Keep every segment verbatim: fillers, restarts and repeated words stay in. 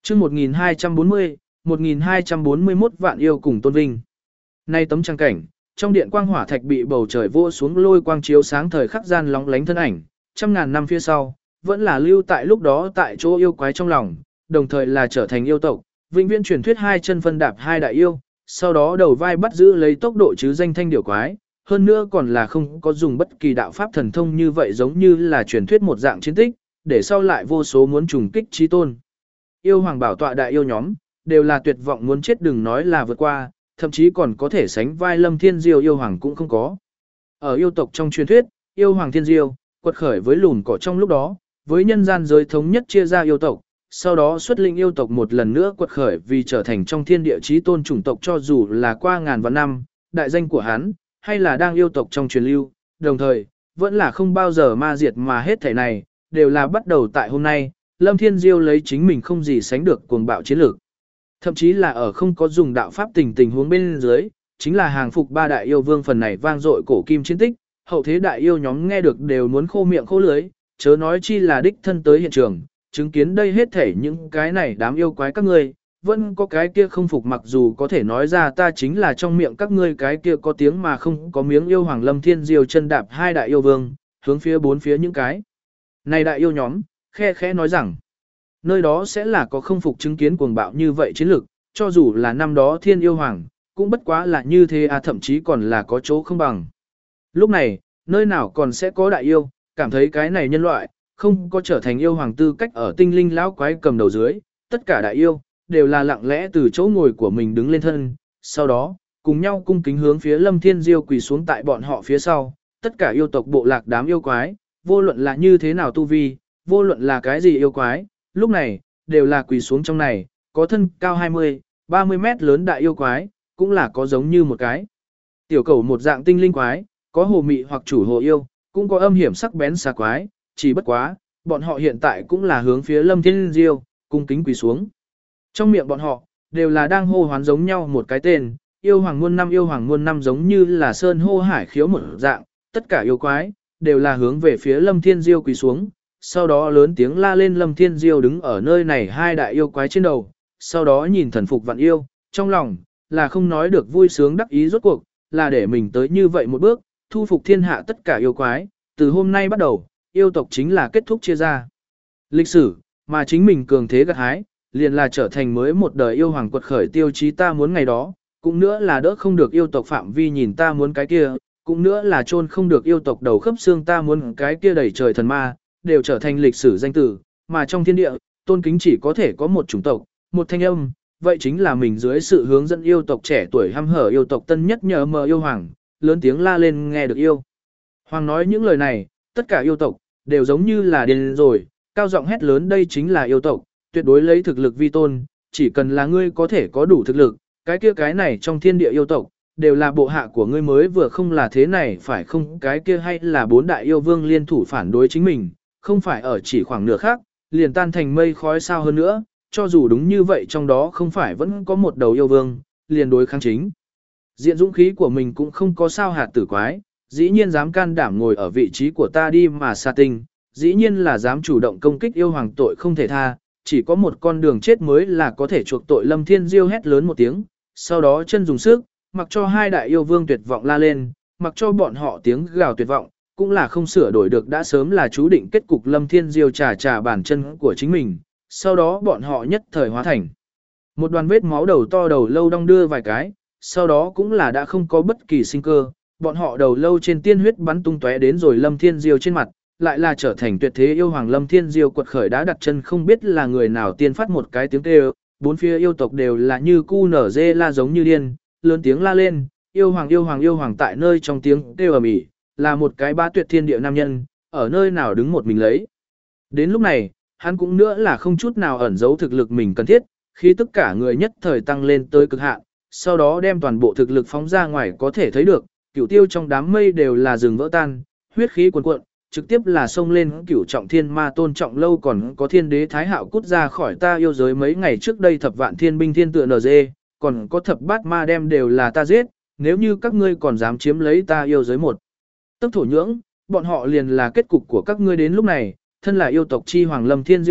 chương một nghìn hai trăm bốn mươi, một nghìn hai trăm bốn mươi mốt vạn yêu cùng tôn vinh. Nay tấm trang cảnh, trong điện quang hỏa thạch bị bầu trời vô xuống lôi quang chiếu sáng thời khắc gian lóng lánh thân ảnh, trăm ngàn năm phía sau, vẫn là lưu tại lúc đó tại chỗ yêu quái trong lòng, đồng thời là trở thành yêu tộc, vĩnh viễn truyền thuyết hai chân phân đạp hai đại yêu, sau đó đầu vai bắt giữ lấy tốc độ chứ danh thanh điểu quái, hơn nữa còn là không có dùng bất kỳ đạo pháp thần thông như vậy giống như là truyền thuyết một dạng chiến tích, để sau lại vô số muốn trùng kích chí tôn. Yêu hoàng bảo tọa đại yêu nhóm, đều là tuyệt vọng muốn chết đừng nói là vượt qua, thậm chí còn có thể sánh vai Lâm Thiên Diêu yêu hoàng cũng không có. Ở yêu tộc trong truyền thuyết, yêu hoàng Thiên Diêu, quật khởi với lùn cỏ trong lúc đó, với nhân gian giới thống nhất chia ra yêu tộc, sau đó xuất linh yêu tộc một lần nữa quật khởi vì trở thành trong thiên địa chí tôn chủng tộc cho dù là qua ngàn vạn năm, đại danh của hắn, hay là đang yêu tộc trong truyền lưu, đồng thời, vẫn là không bao giờ ma diệt mà hết thảy này, đều là bắt đầu tại hôm nay, Lâm Thiên Diêu lấy chính mình không gì sánh được cuồng bạo chiến lược. Thậm chí là ở không có dùng đạo pháp tình tình huống bên dưới, chính là hàng phục ba đại yêu vương phần này vang dội cổ kim chiến tích, hậu thế đại yêu nhóm nghe được đều muốn khô miệng khô lưới, chớ nói chi là đích thân tới hiện trường, chứng kiến đây hết thể những cái này đám yêu quái các ngươi, vẫn có cái kia không phục mặc dù có thể nói ra ta chính là trong miệng các ngươi cái kia có tiếng mà không có miếng yêu hoàng Lâm Thiên Diêu chân đạp hai đại yêu vương, hướng phía bốn phía những cái. Này đại yêu nhóm, khe khẽ nói rằng, nơi đó sẽ là có không phục chứng kiến cuồng bạo như vậy chiến lược, cho dù là năm đó thiên yêu hoàng, cũng bất quá là như thế à thậm chí còn là có chỗ không bằng. Lúc này, nơi nào còn sẽ có đại yêu, cảm thấy cái này nhân loại, không có trở thành yêu hoàng tư cách ở tinh linh lão quái cầm đầu dưới, tất cả đại yêu, đều là lặng lẽ từ chỗ ngồi của mình đứng lên thân, sau đó, cùng nhau cung kính hướng phía Lâm Thiên Diêu quỳ xuống tại bọn họ phía sau, tất cả yêu tộc bộ lạc đám yêu quái, vô luận là như thế nào tu vi, vô luận là cái gì yêu quái, lúc này, đều là quỳ xuống trong này, có thân cao hai mươi, ba mươi mét lớn đại yêu quái, cũng là có giống như một cái tiểu cầu một dạng tinh linh quái, có hồ mị hoặc chủ hồ yêu, cũng có âm hiểm sắc bén xà quái, chỉ bất quá, bọn họ hiện tại cũng là hướng phía Lâm Thiên Diêu, cung kính quỳ xuống. Trong miệng bọn họ, đều là đang hô hoán giống nhau một cái tên, yêu hoàng muôn năm yêu hoàng muôn năm giống như là sơn hô hải khiếu một dạng, tất cả yêu quái, đều là hướng về phía Lâm Thiên Diêu quỳ xuống, sau đó lớn tiếng la lên Lâm Thiên Diêu đứng ở nơi này hai đại yêu quái trên đầu, sau đó nhìn thần phục vạn yêu, trong lòng, là không nói được vui sướng đắc ý rốt cuộc, là để mình tới như vậy một bước, thu phục thiên hạ tất cả yêu quái, từ hôm nay bắt đầu, yêu tộc chính là kết thúc chia ra. Lịch sử, mà chính mình cường thế gặt hái, liền là trở thành mới một đời yêu hoàng quật khởi tiêu chí ta muốn ngày đó, cũng nữa là đỡ không được yêu tộc phạm vi nhìn ta muốn cái kia, cũng nữa là chôn không được yêu tộc đầu khớp xương ta muốn cái kia đẩy trời thần ma, đều trở thành lịch sử danh tử, mà trong thiên địa, tôn kính chỉ có thể có một chủng tộc, một thanh âm, vậy chính là mình dưới sự hướng dẫn yêu tộc trẻ tuổi hăm hở yêu tộc tân nhất nhờ mờ yêu hoàng, lớn tiếng la lên nghe được yêu. Hoàng nói những lời này, tất cả yêu tộc, đều giống như là điên rồi, cao giọng hét lớn đây chính là yêu tộc, tuyệt đối lấy thực lực vi tôn, chỉ cần là ngươi có thể có đủ thực lực, cái kia cái này trong thiên địa yêu tộc, đều là bộ hạ của ngươi mới vừa không là thế này phải không cái kia hay là bốn đại yêu vương liên thủ phản đối chính mình, không phải ở chỉ khoảng nửa khác, liền tan thành mây khói sao hơn nữa, cho dù đúng như vậy trong đó không phải vẫn có một đầu yêu vương, liền đối kháng chính. Diện dũng khí của mình cũng không có sao hạt tử quái, dĩ nhiên dám can đảm ngồi ở vị trí của ta đi mà xa tinh, dĩ nhiên là dám chủ động công kích yêu hoàng tội không thể tha, chỉ có một con đường chết mới là có thể chuộc tội. Lâm Thiên Diêu hét lớn một tiếng, sau đó chân dùng sức, mặc cho hai đại yêu vương tuyệt vọng la lên, mặc cho bọn họ tiếng gào tuyệt vọng, cũng là không sửa đổi được đã sớm là chú định kết cục. Lâm Thiên Diêu trà trà bàn chân của chính mình, sau đó bọn họ nhất thời hóa thành một đoàn vết máu đầu to đầu lâu đong đưa vài cái, sau đó cũng là đã không có bất kỳ sinh cơ, bọn họ đầu lâu trên tiên huyết bắn tung tóe đến rồi Lâm Thiên Diêu trên mặt, lại là trở thành tuyệt thế yêu hoàng. Lâm Thiên Diêu quật khởi đã đặt chân không biết là người nào tiên phát một cái tiếng kêu, bốn phía yêu tộc đều là như cu nở dê la giống như điên, lớn tiếng la lên, yêu hoàng yêu hoàng yêu hoàng tại nơi trong tiếng kêu ầm ĩ, là một cái bá tuyệt thiên địa nam nhân, ở nơi nào đứng một mình lấy. Đến lúc này, hắn cũng nữa là không chút nào ẩn giấu thực lực mình cần thiết, khi tất cả người nhất thời tăng lên tới cực hạn, sau đó đem toàn bộ thực lực phóng ra ngoài có thể thấy được, cửu tiêu trong đám mây đều là rừng vỡ tan, huyết khí cuồn cuộn, trực tiếp là xông lên cửu trọng thiên ma tôn trọng lâu còn có thiên đế thái hạo cút ra khỏi ta yêu giới mấy ngày trước đây thập vạn thiên binh thiên tựa nờ dê, còn có thập bát ma đem đều là ta giết, nếu như các ngươi còn dám chiếm lấy ta yêu giới một tức thổ nhưỡng, bọn họ liền là kết cục của các ngươi. Đến lúc này, thân là yêu tộc chi hoàng Lâm Thiên Diêu biết,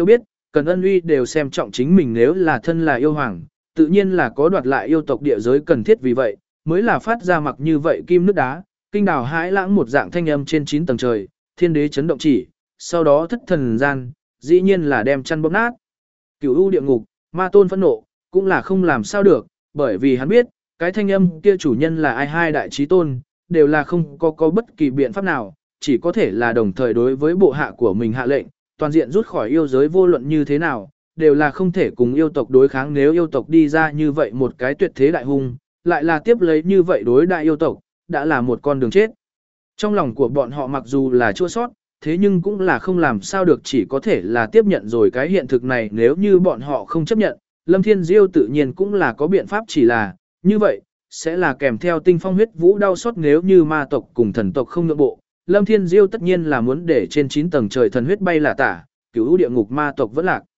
cần ân uy đều xem trọng chính mình nếu là thân là yêu hoàng, tự nhiên là có đoạt lại yêu tộc địa giới cần thiết vì vậy, mới là phát ra mặc như vậy kim nước đá, kinh đào hãi lãng một dạng thanh âm trên chín tầng trời, thiên đế chấn động chỉ, sau đó thất thần gian, dĩ nhiên là đem chăn bóp nát. Cửu u địa ngục, ma tôn phẫn nộ, cũng là không làm sao được, bởi vì hắn biết, cái thanh âm kia chủ nhân là ai hai đại trí tôn, đều là không có có bất kỳ biện pháp nào, chỉ có thể là đồng thời đối với bộ hạ của mình hạ lệnh, toàn diện rút khỏi yêu giới vô luận như thế nào, đều là không thể cùng yêu tộc đối kháng nếu yêu tộc đi ra như vậy một cái tuyệt thế đại hung, lại là tiếp lấy như vậy đối đại yêu tộc, đã là một con đường chết. Trong lòng của bọn họ mặc dù là chua sót, thế nhưng cũng là không làm sao được chỉ có thể là tiếp nhận rồi cái hiện thực này nếu như bọn họ không chấp nhận, Lâm Thiên Diêu tự nhiên cũng là có biện pháp chỉ là, như vậy, sẽ là kèm theo tinh phong huyết vũ đau xót nếu như ma tộc cùng thần tộc không nhượng bộ. Lâm Thiên Diêu tất nhiên là muốn để trên chín tầng trời thần huyết bay là tả, cửu địa ngục ma tộc vẫn lạc.